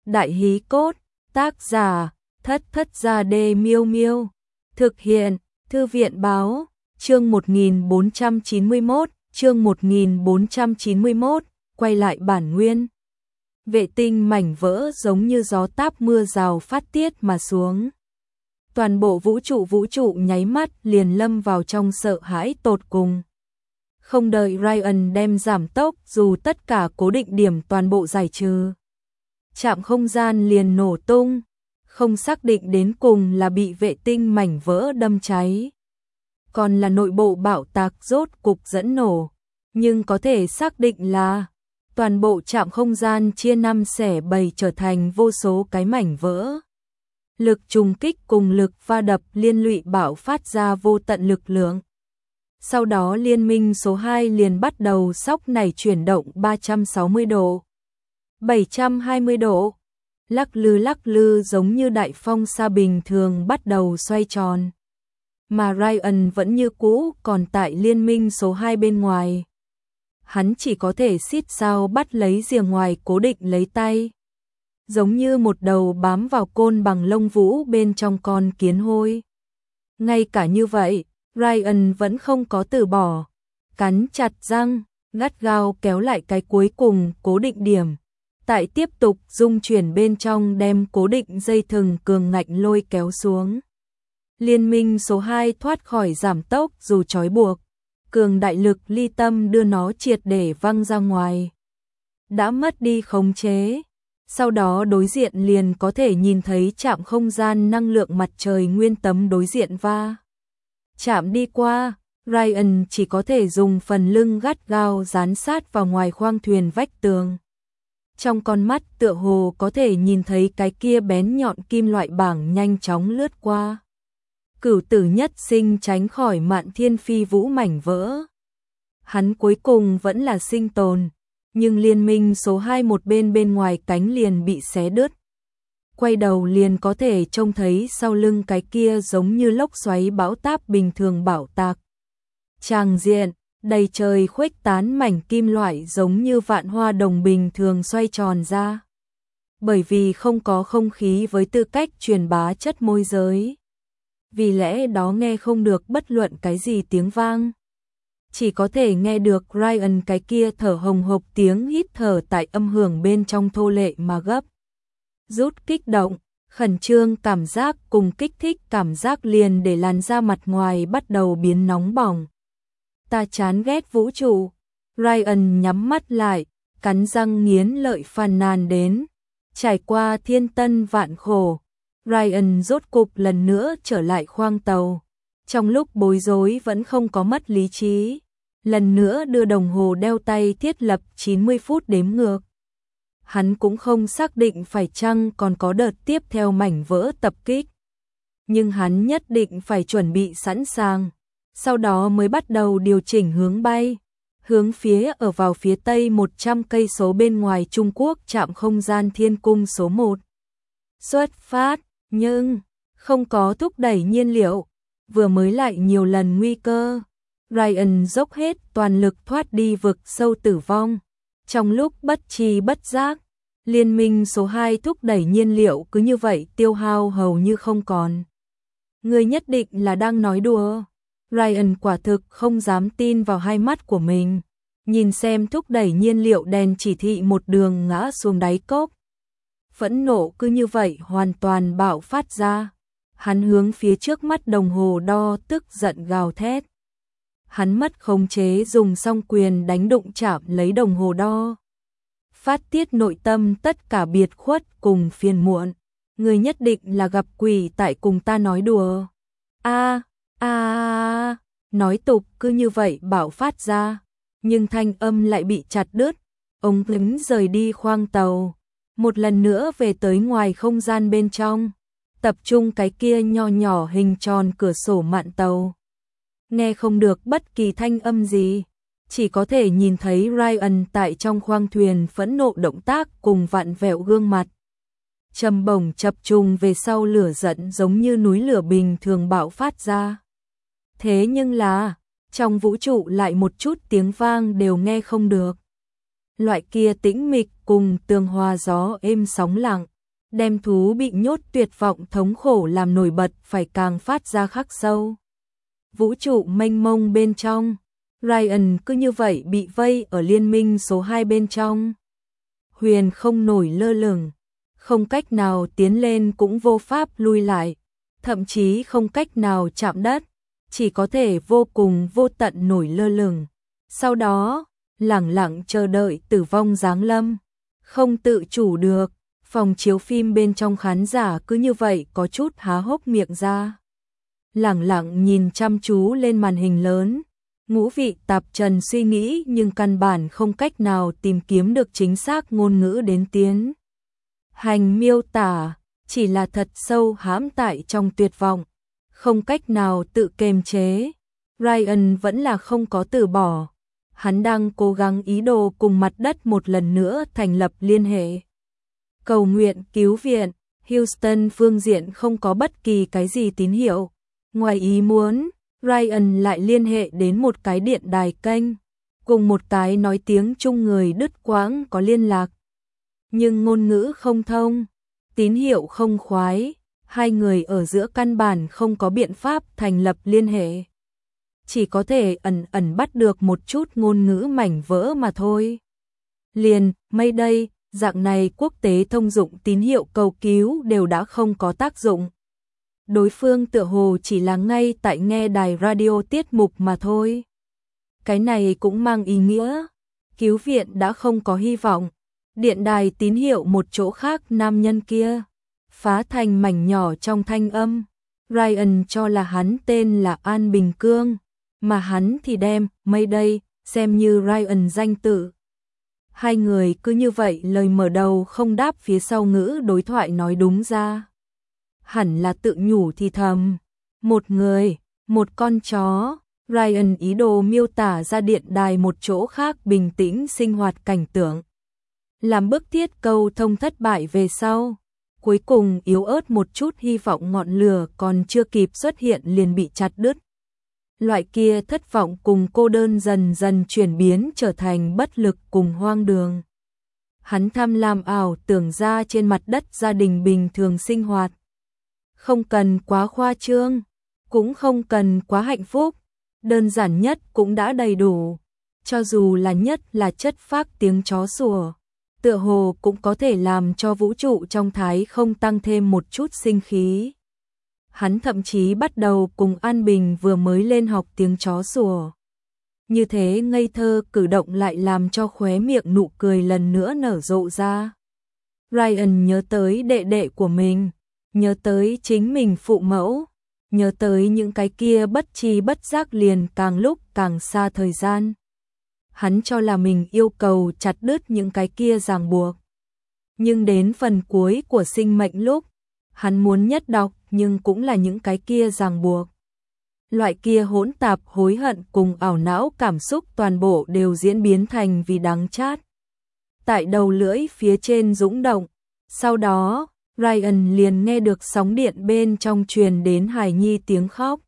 Đại hí cốt, tác giả, Thất Thất Gia Đê Miêu Miêu. Thực hiện, Thư viện báo, chương 1491, quay lại bản nguyên. Vệ tinh mảnh vỡ giống như gió táp mưa rào phát tiết mà xuống. Toàn bộ vũ trụ nháy mắt liền lâm vào trong sợ hãi tột cùng. Không đợi Ryan đem giảm tốc dù tất cả cố định điểm toàn bộ giải trừ. Trạm không gian liền nổ tung, không xác định đến cùng là bị vệ tinh mảnh vỡ đâm cháy. Còn là nội bộ bạo tạc rốt cục dẫn nổ, nhưng có thể xác định là toàn bộ trạm không gian chia 5 xẻ 7 trở thành vô số cái mảnh vỡ. Lực trùng kích cùng lực va đập liên lụy bạo phát ra vô tận lực lượng. Sau đó liên minh số 2 liền bắt đầu sóc nảy chuyển động 360 độ, 720 độ, lắc lư giống như đại phong sa bình thường bắt đầu xoay tròn. Mà Ryan vẫn như cũ còn tại liên minh số 2 bên ngoài. Hắn chỉ có thể xít sao bắt lấy rìa ngoài cố định lấy tay. Giống như một đầu bám vào côn bằng lông vũ bên trong con kiến hôi. Ngay cả như vậy, Ryan vẫn không có từ bỏ. Cắn chặt răng, gắt gao kéo lại cái cuối cùng cố định điểm. Tại tiếp tục dung chuyển bên trong đem cố định dây thừng cường ngạnh lôi kéo xuống. Liên minh số 2 thoát khỏi giảm tốc dù trói buộc. Cường đại lực ly tâm đưa nó triệt để văng ra ngoài. Đã mất đi khống chế. Sau đó đối diện liền có thể nhìn thấy trạm không gian năng lượng mặt trời nguyên tấm đối diện va chạm đi qua. Ryan chỉ có thể dùng phần lưng gắt gao dán sát vào ngoài khoang thuyền vách tường. Trong con mắt tựa hồ có thể nhìn thấy cái kia bén nhọn kim loại bảng nhanh chóng lướt qua. Cửu tử nhất sinh tránh khỏi mạn thiên phi vũ mảnh vỡ. Hắn cuối cùng vẫn là sinh tồn, nhưng liên minh số 2 một bên ngoài cánh liền bị xé đứt. Quay đầu liền có thể trông thấy sau lưng cái kia giống như lốc xoáy bão táp bình thường bão tạc. Tràng diện, đầy trời khuếch tán mảnh kim loại giống như vạn hoa đồng bình thường xoay tròn ra. Bởi vì không có không khí với tư cách truyền bá chất môi giới. Vì lẽ đó nghe không được bất luận cái gì tiếng vang. Chỉ có thể nghe được Ryan cái kia thở hồng hộc tiếng hít thở tại âm hưởng bên trong thô lệ mà gấp. Rút kích động, khẩn trương cảm giác cùng kích thích cảm giác liền để làn da mặt ngoài bắt đầu biến nóng bỏng. Ta chán ghét vũ trụ. Ryan nhắm mắt lại, cắn răng nghiến lợi phàn nàn đến. Trải qua thiên tân vạn khổ, Ryan rốt cục lần nữa trở lại khoang tàu. Trong lúc bối rối vẫn không có mất lý trí. Lần nữa đưa đồng hồ đeo tay thiết lập 90 phút đếm ngược. Hắn cũng không xác định phải chăng còn có đợt tiếp theo mảnh vỡ tập kích. Nhưng hắn nhất định phải chuẩn bị sẵn sàng. Sau đó mới bắt đầu điều chỉnh hướng bay. Hướng phía ở vào phía tây 100 cây số bên ngoài Trung Quốc trạm không gian Thiên Cung số 1. Xuất phát, nhưng không có thúc đẩy nhiên liệu. Vừa mới lại nhiều lần nguy cơ. Ryan dốc hết toàn lực thoát đi vực sâu tử vong. Trong lúc bất tri bất giác, liên minh số 2 thúc đẩy nhiên liệu cứ như vậy tiêu hao hầu như không còn. Người nhất định là đang nói đùa. Ryan quả thực không dám tin vào hai mắt của mình. Nhìn xem thúc đẩy nhiên liệu đèn chỉ thị một đường ngã xuống đáy cốc. Phẫn nộ cứ như vậy hoàn toàn bạo phát ra. Hắn hướng phía trước mắt đồng hồ đo tức giận gào thét. Hắn mất khống chế dùng song quyền đánh đụng chạm lấy đồng hồ đo. Phát tiết nội tâm tất cả biệt khuất cùng phiền muộn. Người nhất định là gặp quỷ tại cùng ta nói đùa. Nói tục cứ như vậy bạo phát ra. Nhưng thanh âm lại bị chặt đứt. Ông lính rời đi khoang tàu. Một lần nữa về tới ngoài không gian bên trong. Tập trung cái kia nho nhỏ hình tròn cửa sổ mạn tàu. Nghe không được bất kỳ thanh âm gì. Chỉ có thể nhìn thấy Ryan tại trong khoang thuyền phẫn nộ động tác cùng vặn vẹo gương mặt. Trầm bổng chập trùng về sau lửa giận giống như núi lửa bình thường bạo phát ra. Thế nhưng là, trong vũ trụ lại một chút tiếng vang đều nghe không được. Loại kia tĩnh mịch cùng tường hòa gió êm sóng lặng. đem thú bị nhốt tuyệt vọng thống khổ làm nổi bật phải càng phát ra khắc sâu. Vũ trụ mênh mông bên trong, Ryan cứ như vậy bị vây ở liên minh số 2 bên trong. Huyền không nổi lơ lửng, không cách nào tiến lên cũng vô pháp lui lại, thậm chí không cách nào chạm đất, chỉ có thể vô cùng vô tận nổi lơ lửng. Sau đó, lẳng lặng chờ đợi tử vong giáng lâm, không tự chủ được, phòng chiếu phim bên trong khán giả cứ như vậy có chút há hốc miệng ra. Lẳng lặng nhìn chăm chú lên màn hình lớn, ngũ vị tạp trần suy nghĩ nhưng căn bản không cách nào tìm kiếm được chính xác ngôn ngữ đến tiến hành miêu tả, chỉ là thật sâu hãm tại trong tuyệt vọng, không cách nào tự kiềm chế. Ryan vẫn là không có từ bỏ, hắn đang cố gắng ý đồ cùng mặt đất một lần nữa thành lập liên hệ. Cầu nguyện cứu viện, Houston phương diện không có bất kỳ cái gì tín hiệu. Ngoài ý muốn, Ryan lại liên hệ đến một cái điện đài kênh, cùng một cái nói tiếng Trung người đứt quãng có liên lạc. Nhưng ngôn ngữ không thông, tín hiệu không khoái, hai người ở giữa căn bản không có biện pháp thành lập liên hệ. Chỉ có thể ẩn ẩn bắt được một chút ngôn ngữ mảnh vỡ mà thôi. Liền, Mayday, dạng này quốc tế thông dụng tín hiệu cầu cứu đều đã không có tác dụng. Đối phương tựa hồ chỉ là ngay tại nghe đài radio tiết mục mà thôi. Cái này cũng mang ý nghĩa, cứu viện đã không có hy vọng. Điện đài tín hiệu một chỗ khác nam nhân kia, phá thành mảnh nhỏ trong thanh âm. Ryan cho là hắn tên là An Bình Cương, mà hắn thì đem Mayday xem như Ryan danh tự. Hai người cứ như vậy lời mở đầu không đáp phía sau ngữ đối thoại nói đúng ra. Hẳn là tự nhủ thì thầm. Một người, một con chó. Ryan ý đồ miêu tả ra điện đài một chỗ khác bình tĩnh sinh hoạt cảnh tượng. Làm bức thiết câu thông thất bại về sau. Cuối cùng yếu ớt một chút hy vọng ngọn lửa còn chưa kịp xuất hiện liền bị chặt đứt. Loại kia thất vọng cùng cô đơn dần dần chuyển biến trở thành bất lực cùng hoang đường. Hắn tham lam ảo tưởng ra trên mặt đất gia đình bình thường sinh hoạt. Không cần quá khoa trương, cũng không cần quá hạnh phúc, đơn giản nhất cũng đã đầy đủ. Cho dù là nhất là chất phác tiếng chó sủa, tựa hồ cũng có thể làm cho vũ trụ trong thái không tăng thêm một chút sinh khí. Hắn thậm chí bắt đầu cùng An Bình vừa mới lên học tiếng chó sủa. Như thế ngây thơ cử động lại làm cho khóe miệng nụ cười lần nữa nở rộ ra. Ryan nhớ tới đệ đệ của mình, nhớ tới chính mình phụ mẫu, nhớ tới những cái kia bất tri bất giác liền càng lúc càng xa thời gian. Hắn cho là mình yêu cầu chặt đứt những cái kia ràng buộc. Nhưng đến phần cuối của sinh mệnh lúc, hắn muốn nhất đọc nhưng cũng là những cái kia ràng buộc. Loại kia hỗn tạp hối hận cùng ảo não cảm xúc toàn bộ đều diễn biến thành vì đắng chát. Tại đầu lưỡi phía trên dũng động, sau đó, Ryan liền nghe được sóng điện bên trong truyền đến hài nhi tiếng khóc.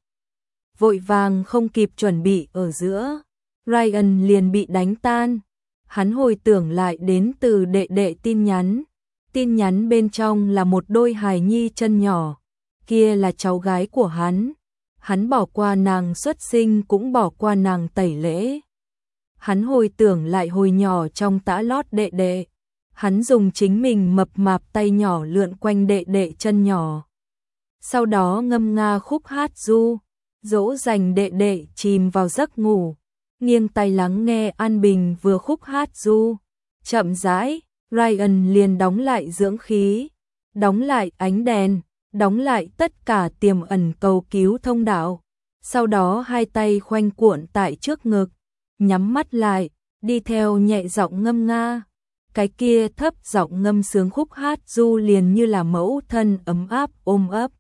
Vội vàng không kịp chuẩn bị ở giữa, Ryan liền bị đánh tan. Hắn hồi tưởng lại đến từ đệ đệ tin nhắn. Tin nhắn bên trong là một đôi hài nhi chân nhỏ, kia là cháu gái của hắn. Hắn bỏ qua nàng xuất sinh cũng bỏ qua nàng tẩy lễ. Hắn hồi tưởng lại hồi nhỏ trong tã lót đệ đệ. Hắn dùng chính mình mập mạp tay nhỏ lượn quanh đệ đệ chân nhỏ. Sau đó ngâm nga khúc hát ru, dỗ dành đệ đệ chìm vào giấc ngủ. Nghiêng tay lắng nghe An Bình vừa khúc hát ru. Chậm rãi, Ryan liền đóng lại dưỡng khí, đóng lại ánh đèn, đóng lại tất cả tiềm ẩn cầu cứu thông đạo. Sau đó hai tay khoanh cuộn tại trước ngực, nhắm mắt lại, đi theo nhẹ giọng ngâm nga. Cái kia thấp giọng ngâm sướng khúc hát ru liền như là mẫu thân ấm áp ôm ấp.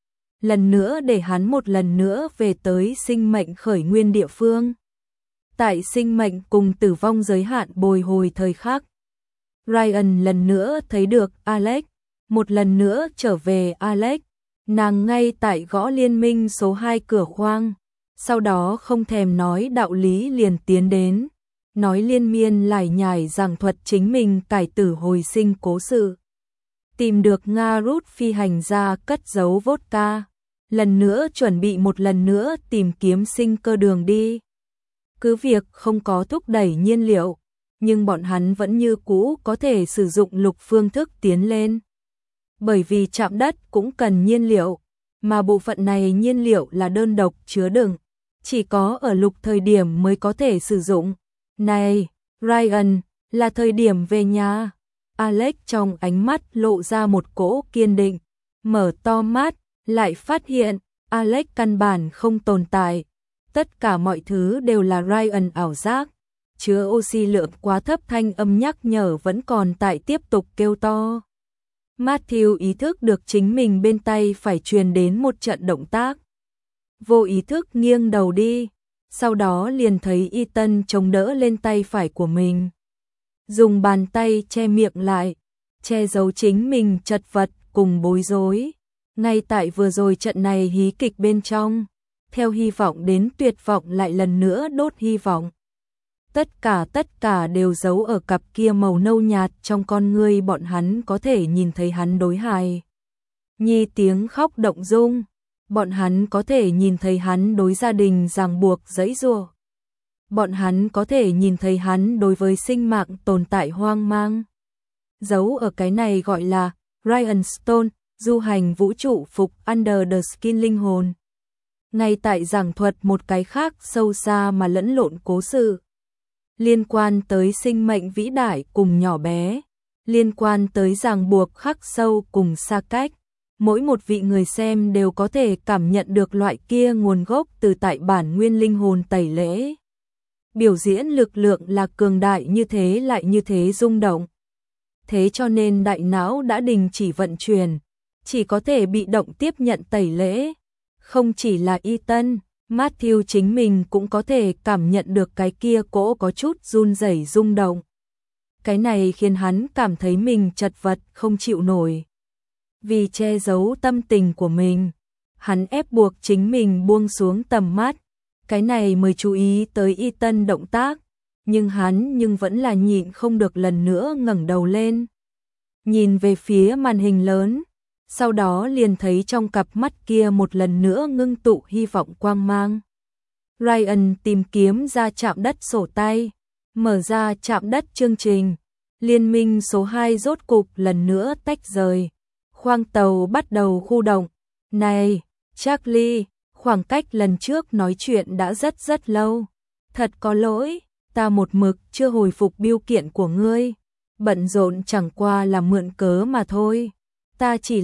Lần nữa để hắn một lần nữa về tới sinh mệnh khởi nguyên địa phương. Tại sinh mệnh cùng tử vong giới hạn bồi hồi thời khắc. Ryan lần nữa thấy được Alex, một lần nữa trở về Alex. Nàng ngay tại gõ liên minh số 2 cửa khoang, sau đó không thèm nói đạo lý liền tiến đến. Nói liên miên lải nhải giảng thuật chính mình cải tử hồi sinh cố sự. tìm được Nga rút phi hành ra cất giấu vodka, lần nữa chuẩn bị một lần nữa tìm kiếm sinh cơ đường đi. Cứ việc không có thúc đẩy nhiên liệu, nhưng bọn hắn vẫn như cũ có thể sử dụng lục phương thức tiến lên. Bởi vì chạm đất cũng cần nhiên liệu, mà bộ phận này nhiên liệu là đơn độc chứa đựng, chỉ có ở lục thời điểm mới có thể sử dụng. Này, Ryan, là thời điểm về nhà. Alex trong ánh mắt lộ ra một cỗ kiên định, mở to mắt, lại phát hiện, Alex căn bản không tồn tại. Tất cả mọi thứ đều là Ryan ảo giác, chứa oxy lượng quá thấp, thanh âm nhắc nhở vẫn còn tại tiếp tục kêu to. Matthew ý thức được chính mình bên tay phải truyền đến một trận động tác. Vô ý thức nghiêng đầu đi, sau đó liền thấy Ethan chống đỡ lên tay phải của mình. Dùng bàn tay che miệng lại, che giấu chính mình chật vật cùng bối rối. Ngay tại vừa rồi trận này hí kịch bên trong, theo hy vọng đến tuyệt vọng lại lần nữa đốt hy vọng. Tất cả đều giấu ở cặp kia màu nâu nhạt trong con ngươi, bọn hắn có thể nhìn thấy hắn đối hài nhi tiếng khóc động dung, bọn hắn có thể nhìn thấy hắn đối gia đình ràng buộc giãy giụa. Bọn hắn có thể nhìn thấy hắn đối với sinh mạng tồn tại hoang mang. Giấu ở cái này gọi là Ryan Stone, du hành vũ trụ phục Under the Skin linh hồn. Ngay tại giảng thuật một cái khác sâu xa mà lẫn lộn cố sự. Liên quan tới sinh mệnh vĩ đại cùng nhỏ bé. Liên quan tới ràng buộc khắc sâu cùng xa cách. Mỗi một vị người xem đều có thể cảm nhận được loại kia nguồn gốc từ tại bản nguyên linh hồn tẩy lễ. Biểu diễn lực lượng là cường đại như thế lại như thế rung động. Thế cho nên đại não đã đình chỉ vận chuyển, chỉ có thể bị động tiếp nhận tẩy lễ. Không chỉ là Ethan, Matthew chính mình cũng có thể cảm nhận được cái kia cỗ có chút run rẩy rung động. Cái này khiến hắn cảm thấy mình chật vật không chịu nổi. Vì che giấu tâm tình của mình, hắn ép buộc chính mình buông xuống tầm mắt. Cái này mới chú ý tới Ethan động tác, nhưng hắn vẫn là nhịn không được lần nữa ngẩng đầu lên. Nhìn về phía màn hình lớn, sau đó liền thấy trong cặp mắt kia một lần nữa ngưng tụ hy vọng quang mang. Ryan tìm kiếm ra chạm đất sổ tay, mở ra chạm đất chương trình. Liên minh số 2 rốt cục lần nữa tách rời. Khoang tàu bắt đầu khu động. Này, Charlie, khoảng cách lần trước nói chuyện đã rất lâu. Thật có lỗi, ta một mực chưa hồi phục bưu kiện của ngươi. Bận rộn chẳng qua là mượn cớ mà thôi. Ta chỉ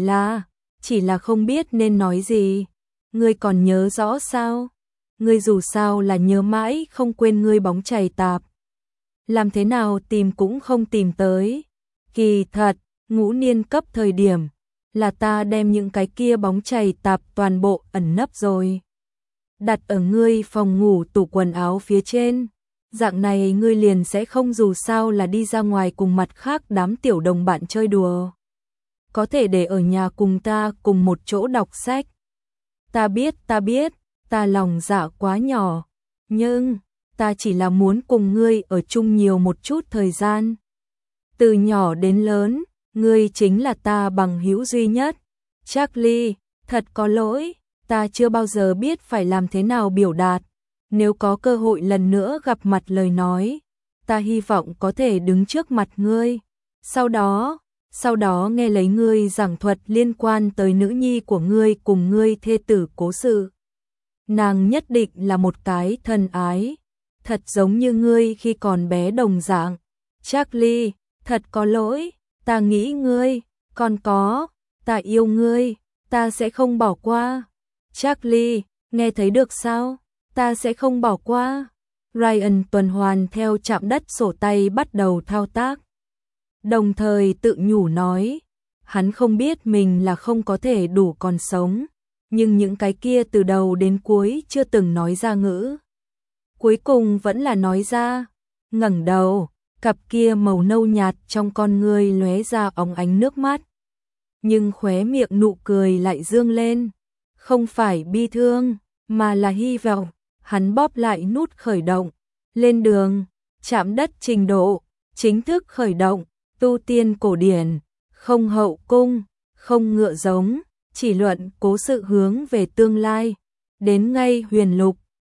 là không biết nên nói gì. Ngươi còn nhớ rõ sao? Ngươi dù sao là nhớ mãi không quên ngươi bóng chày tạp. Làm thế nào tìm cũng không tìm tới. Kỳ thật, ngũ niên cấp thời điểm, là ta đem những cái kia bóng chày tạp toàn bộ ẩn nấp rồi. Đặt ở ngươi phòng ngủ tủ quần áo phía trên. Dạng này ngươi liền sẽ không dù sao là đi ra ngoài cùng mặt khác đám tiểu đồng bạn chơi đùa. Có thể để ở nhà cùng ta cùng một chỗ đọc sách. Ta biết, ta lòng dạ quá nhỏ. Nhưng, ta chỉ là muốn cùng ngươi ở chung nhiều một chút thời gian. Từ nhỏ đến lớn, ngươi chính là ta bằng hữu duy nhất. Charlie, thật có lỗi, ta chưa bao giờ biết phải làm thế nào biểu đạt. Nếu có cơ hội lần nữa gặp mặt lời nói, ta hy vọng có thể đứng trước mặt ngươi. Sau đó nghe lấy ngươi giảng thuật liên quan tới nữ nhi của ngươi cùng ngươi thê tử cố sự. Nàng nhất định là một cái thân ái, thật giống như ngươi khi còn bé đồng dạng. Charlie, thật có lỗi, ta nghĩ ngươi, còn có, ta yêu ngươi, ta sẽ không bỏ qua. Charlie, nghe thấy được sao? Ta sẽ không bỏ qua. Ryan tuần hoàn theo chạm đất sổ tay bắt đầu thao tác. Đồng thời tự nhủ nói, hắn không biết mình là không có thể đủ còn sống, nhưng những cái kia từ đầu đến cuối chưa từng nói ra ngữ. Cuối cùng vẫn là nói ra, ngẩng đầu, cặp kia màu nâu nhạt trong con ngươi lóe ra óng ánh nước mắt. Nhưng khóe miệng nụ cười lại dương lên, không phải bi thương, mà là hy vọng. Hắn bóp lại nút khởi động, lên đường, chạm đất trình độ, chính thức khởi động, tu tiên cổ điển, không hậu cung, không ngựa giống, chỉ luận cố sự hướng về tương lai. Đến ngay huyền lục,